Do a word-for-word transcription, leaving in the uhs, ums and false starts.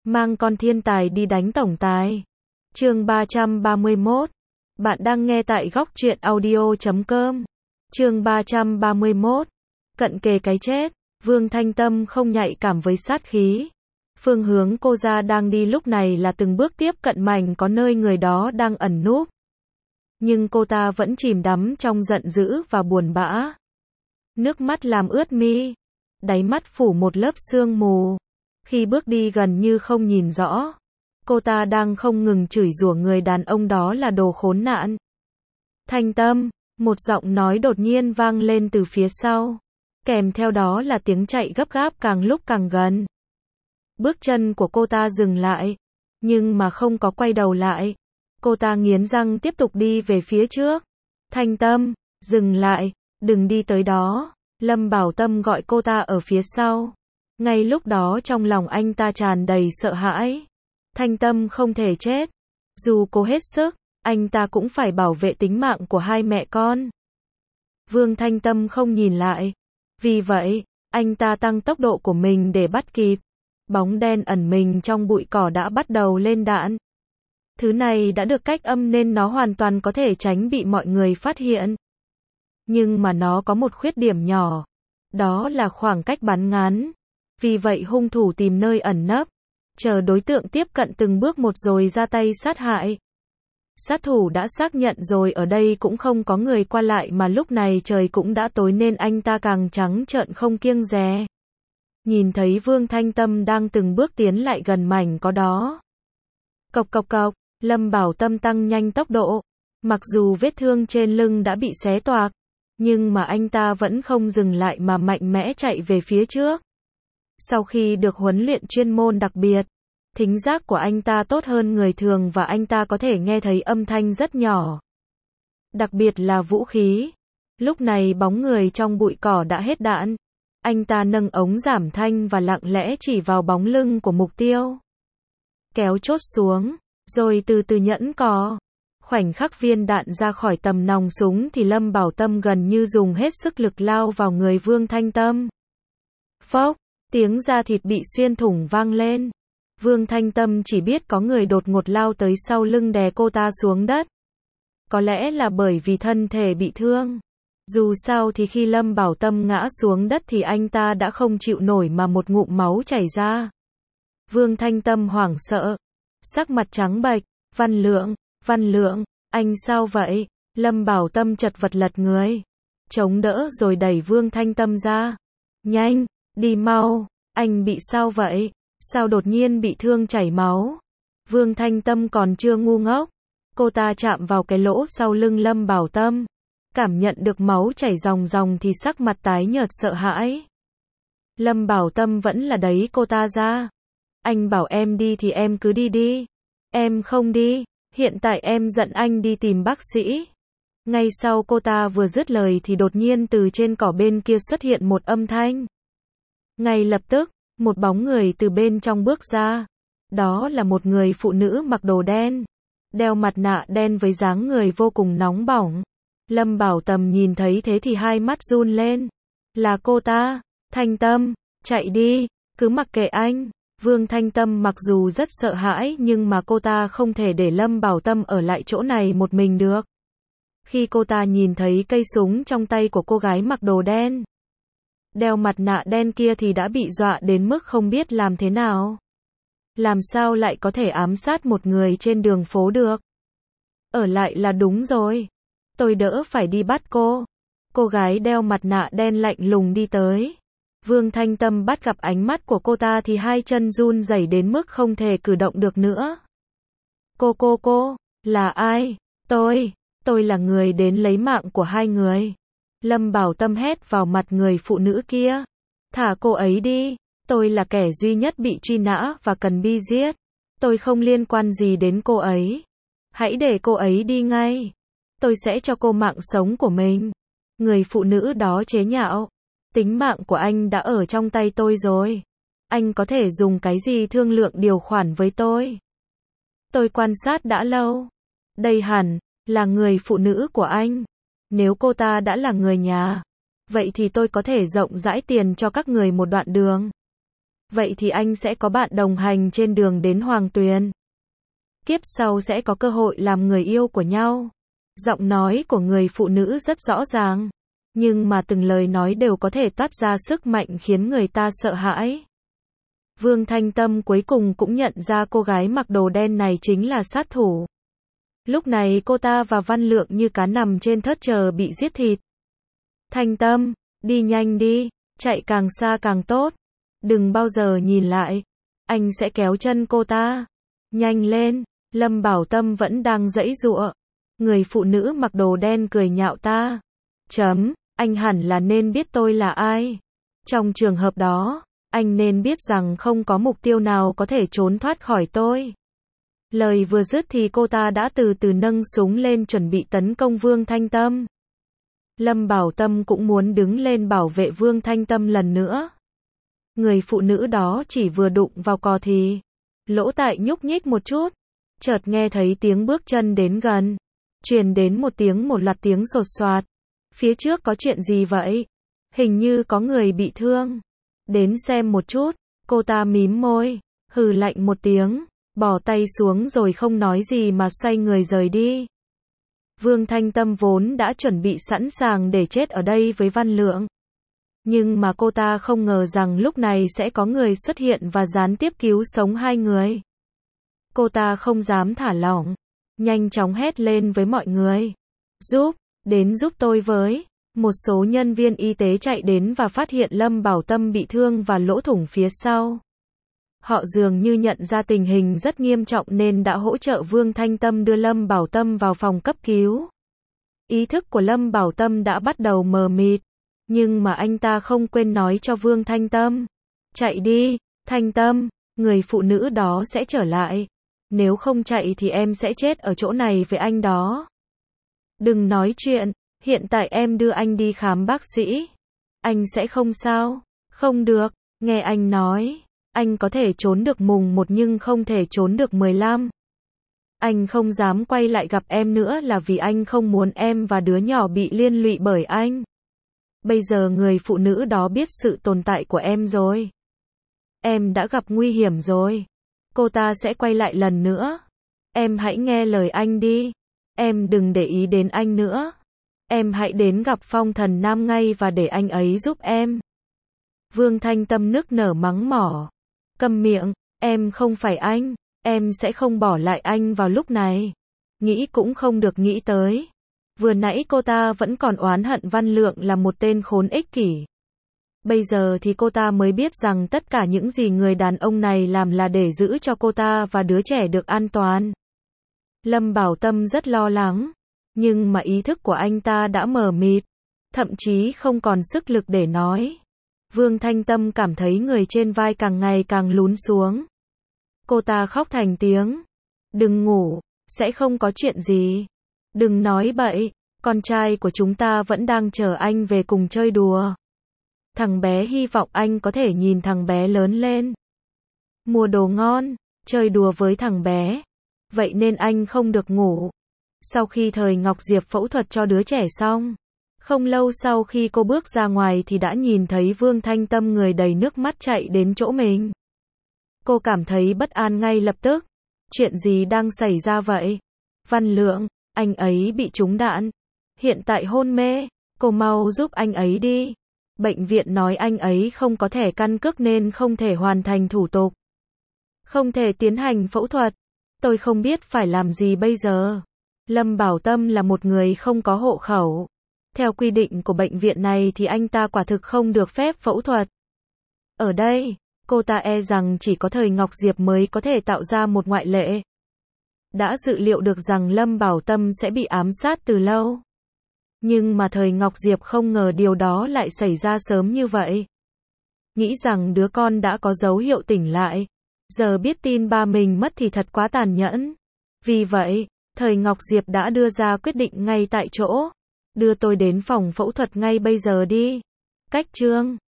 Mang con thiên tài đi đánh tổng tài. Chương ba trăm ba mươi mốt. Bạn đang nghe tại góc truyện audio chấm com. Chương ba trăm ba mươi mốt. Cận kề cái chết. Vương Thanh Tâm không nhạy cảm với sát khí. Phương hướng cô ra đang đi lúc này là từng bước tiếp cận mảnh có nơi người đó đang ẩn núp. Nhưng cô ta vẫn chìm đắm trong giận dữ và buồn bã. Nước mắt làm ướt mi. Đáy mắt phủ một lớp sương mù. Khi bước đi gần như không nhìn rõ. Cô ta đang không ngừng chửi rủa người đàn ông đó là đồ khốn nạn. Thanh Tâm, một giọng nói đột nhiên vang lên từ phía sau. Kèm theo đó là tiếng chạy gấp gáp càng lúc càng gần. Bước chân của cô ta dừng lại. Nhưng mà không có quay đầu lại. Cô ta nghiến răng tiếp tục đi về phía trước. Thanh Tâm, dừng lại, đừng đi tới đó. Lâm Bảo Tâm gọi cô ta ở phía sau. Ngay lúc đó trong lòng anh ta tràn đầy sợ hãi. Thanh Tâm không thể chết. Dù cố hết sức, anh ta cũng phải bảo vệ tính mạng của hai mẹ con. Vương Thanh Tâm không nhìn lại. Vì vậy, anh ta tăng tốc độ của mình để bắt kịp. Bóng đen ẩn mình trong bụi cỏ đã bắt đầu lên đạn. Thứ này đã được cách âm nên nó hoàn toàn có thể tránh bị mọi người phát hiện. Nhưng mà nó có một khuyết điểm nhỏ. Đó là khoảng cách bắn ngắn. Vì vậy hung thủ tìm nơi ẩn nấp. Chờ đối tượng tiếp cận từng bước một rồi ra tay sát hại. Sát thủ đã xác nhận rồi ở đây cũng không có người qua lại mà lúc này trời cũng đã tối nên anh ta càng trắng trợn không kiêng dè. Nhìn thấy Vương Thanh Tâm đang từng bước tiến lại gần mảnh có đó. Cộc cộc cộc, Lâm Bảo Tâm tăng nhanh tốc độ. Mặc dù vết thương trên lưng đã bị xé toạc, nhưng mà anh ta vẫn không dừng lại mà mạnh mẽ chạy về phía trước. Sau khi được huấn luyện chuyên môn đặc biệt, thính giác của anh ta tốt hơn người thường và anh ta có thể nghe thấy âm thanh rất nhỏ. Đặc biệt là vũ khí. Lúc này bóng người trong bụi cỏ đã hết đạn. Anh ta nâng ống giảm thanh và lặng lẽ chỉ vào bóng lưng của mục tiêu. Kéo chốt xuống, rồi từ từ nhẫn cò. Khoảnh khắc viên đạn ra khỏi tầm nòng súng thì Lâm Bảo Tâm gần như dùng hết sức lực lao vào người Vương Thanh Tâm. Phốc, tiếng da thịt bị xuyên thủng vang lên. Vương Thanh Tâm chỉ biết có người đột ngột lao tới sau lưng đè cô ta xuống đất. Có lẽ là bởi vì thân thể bị thương. Dù sao thì khi Lâm Bảo Tâm ngã xuống đất thì anh ta đã không chịu nổi mà một ngụm máu chảy ra. Vương Thanh Tâm hoảng sợ. Sắc mặt trắng bệch. Văn Lượng, Văn Lượng, anh sao vậy? Lâm Bảo Tâm chật vật lật người. Chống đỡ rồi đẩy Vương Thanh Tâm ra. Nhanh, đi mau, anh bị sao vậy? Sao đột nhiên bị thương chảy máu? Vương Thanh Tâm còn chưa ngu ngốc. Cô ta chạm vào cái lỗ sau lưng Lâm Bảo Tâm. Cảm nhận được máu chảy ròng ròng thì sắc mặt tái nhợt sợ hãi. Lâm Bảo Tâm vẫn là đẩy cô ta ra. Anh bảo em đi thì em cứ đi đi. Em không đi, hiện tại em dẫn anh đi tìm bác sĩ. Ngay sau cô ta vừa dứt lời thì đột nhiên từ trên cỏ bên kia xuất hiện một âm thanh. Ngay lập tức, một bóng người từ bên trong bước ra. Đó là một người phụ nữ mặc đồ đen, đeo mặt nạ đen với dáng người vô cùng nóng bỏng. Lâm Bảo Tâm nhìn thấy thế thì hai mắt run lên. Là cô ta. Thanh Tâm, chạy đi, cứ mặc kệ anh. Vương Thanh Tâm mặc dù rất sợ hãi nhưng mà cô ta không thể để Lâm Bảo Tâm ở lại chỗ này một mình được. Khi cô ta nhìn thấy cây súng trong tay của cô gái mặc đồ đen, đeo mặt nạ đen kia thì đã bị dọa đến mức không biết làm thế nào. Làm sao lại có thể ám sát một người trên đường phố được? Ở lại là đúng rồi. Tôi đỡ phải đi bắt cô. Cô gái đeo mặt nạ đen lạnh lùng đi tới. Vương Thanh Tâm bắt gặp ánh mắt của cô ta thì hai chân run rẩy đến mức không thể cử động được nữa. Cô cô cô, là ai? Tôi, tôi là người đến lấy mạng của hai người. Lâm Bảo Tâm hét vào mặt người phụ nữ kia. Thả cô ấy đi, tôi là kẻ duy nhất bị truy nã và cần bi giết. Tôi không liên quan gì đến cô ấy. Hãy để cô ấy đi ngay. Tôi sẽ cho cô mạng sống của mình. Người phụ nữ đó chế nhạo. Tính mạng của anh đã ở trong tay tôi rồi. Anh có thể dùng cái gì thương lượng điều khoản với tôi? Tôi quan sát đã lâu. Đây hẳn là người phụ nữ của anh. Nếu cô ta đã là người nhà, vậy thì tôi có thể rộng rãi tiền cho các người một đoạn đường. Vậy thì anh sẽ có bạn đồng hành trên đường đến Hoàng Tuyền. Kiếp sau sẽ có cơ hội làm người yêu của nhau. Giọng nói của người phụ nữ rất rõ ràng. Nhưng mà từng lời nói đều có thể toát ra sức mạnh khiến người ta sợ hãi. Vương Thanh Tâm cuối cùng cũng nhận ra cô gái mặc đồ đen này chính là sát thủ. Lúc này cô ta và Văn Lượng như cá nằm trên thớt chờ bị giết thịt. Thanh Tâm, đi nhanh đi, chạy càng xa càng tốt. Đừng bao giờ nhìn lại. Anh sẽ kéo chân cô ta. Nhanh lên, Lâm Bảo Tâm vẫn đang giãy giụa. Người phụ nữ mặc đồ đen cười nhạo ta. Chấm, anh hẳn là nên biết tôi là ai. Trong trường hợp đó, anh nên biết rằng không có mục tiêu nào có thể trốn thoát khỏi tôi. Lời vừa dứt thì cô ta đã từ từ nâng súng lên chuẩn bị tấn công Vương Thanh Tâm. Lâm Bảo Tâm cũng muốn đứng lên bảo vệ Vương Thanh Tâm lần nữa. Người phụ nữ đó chỉ vừa đụng vào cò thì lỗ tai nhúc nhích một chút, chợt nghe thấy tiếng bước chân đến gần, truyền đến một tiếng một loạt tiếng sột soạt. Phía trước có chuyện gì vậy? Hình như có người bị thương. Đến xem một chút. Cô ta mím môi, hừ lạnh một tiếng, bỏ tay xuống rồi không nói gì mà xoay người rời đi. Vương Thanh Tâm vốn đã chuẩn bị sẵn sàng để chết ở đây với Văn Lượng. Nhưng mà cô ta không ngờ rằng lúc này sẽ có người xuất hiện và gián tiếp cứu sống hai người. Cô ta không dám thả lỏng, nhanh chóng hét lên với mọi người. Giúp, đến giúp tôi với. Một số nhân viên y tế chạy đến và phát hiện Lâm Bảo Tâm bị thương và lỗ thủng phía sau. Họ dường như nhận ra tình hình rất nghiêm trọng nên đã hỗ trợ Vương Thanh Tâm đưa Lâm Bảo Tâm vào phòng cấp cứu. Ý thức của Lâm Bảo Tâm đã bắt đầu mờ mịt, nhưng mà anh ta không quên nói cho Vương Thanh Tâm. Chạy đi, Thanh Tâm, người phụ nữ đó sẽ trở lại. Nếu không chạy thì em sẽ chết ở chỗ này với anh đó. Đừng nói chuyện, hiện tại em đưa anh đi khám bác sĩ. Anh sẽ không sao. Không được, nghe anh nói. Anh có thể trốn được mùng một nhưng không thể trốn được mười lăm. Anh không dám quay lại gặp em nữa là vì anh không muốn em và đứa nhỏ bị liên lụy bởi anh. Bây giờ người phụ nữ đó biết sự tồn tại của em rồi. Em đã gặp nguy hiểm rồi. Cô ta sẽ quay lại lần nữa. Em hãy nghe lời anh đi. Em đừng để ý đến anh nữa. Em hãy đến gặp Phong Thần Nam ngay và để anh ấy giúp em. Vương Thanh Tâm nức nở mắng mỏ. Câm miệng, em không phải anh. Em sẽ không bỏ lại anh vào lúc này. Nghĩ cũng không được nghĩ tới. Vừa nãy cô ta vẫn còn oán hận Văn Lượng là một tên khốn ích kỷ. Bây giờ thì cô ta mới biết rằng tất cả những gì người đàn ông này làm là để giữ cho cô ta và đứa trẻ được an toàn. Lâm Bảo Tâm rất lo lắng, nhưng mà ý thức của anh ta đã mờ mịt, thậm chí không còn sức lực để nói. Vương Thanh Tâm cảm thấy người trên vai càng ngày càng lún xuống. Cô ta khóc thành tiếng. Đừng ngủ, sẽ không có chuyện gì. Đừng nói bậy, con trai của chúng ta vẫn đang chờ anh về cùng chơi đùa. Thằng bé hy vọng anh có thể nhìn thằng bé lớn lên. Mua đồ ngon, chơi đùa với thằng bé. Vậy nên anh không được ngủ. Sau khi Thời Ngọc Diệp phẫu thuật cho đứa trẻ xong, không lâu sau khi cô bước ra ngoài thì đã nhìn thấy Vương Thanh Tâm người đầy nước mắt chạy đến chỗ mình. Cô cảm thấy bất an ngay lập tức. Chuyện gì đang xảy ra vậy? Văn Lượng, anh ấy bị trúng đạn. Hiện tại hôn mê, cô mau giúp anh ấy đi. Bệnh viện nói anh ấy không có thẻ căn cước nên không thể hoàn thành thủ tục. Không thể tiến hành phẫu thuật. Tôi không biết phải làm gì bây giờ. Lâm Bảo Tâm là một người không có hộ khẩu. Theo quy định của bệnh viện này thì anh ta quả thực không được phép phẫu thuật. Ở đây, cô ta e rằng chỉ có Thời Ngọc Diệp mới có thể tạo ra một ngoại lệ. Đã dự liệu được rằng Lâm Bảo Tâm sẽ bị ám sát từ lâu. Nhưng mà Thời Ngọc Diệp không ngờ điều đó lại xảy ra sớm như vậy. Nghĩ rằng đứa con đã có dấu hiệu tỉnh lại. Giờ biết tin ba mình mất thì thật quá tàn nhẫn. Vì vậy, Thời Ngọc Diệp đã đưa ra quyết định ngay tại chỗ. Đưa tôi đến phòng phẫu thuật ngay bây giờ đi. Cách chương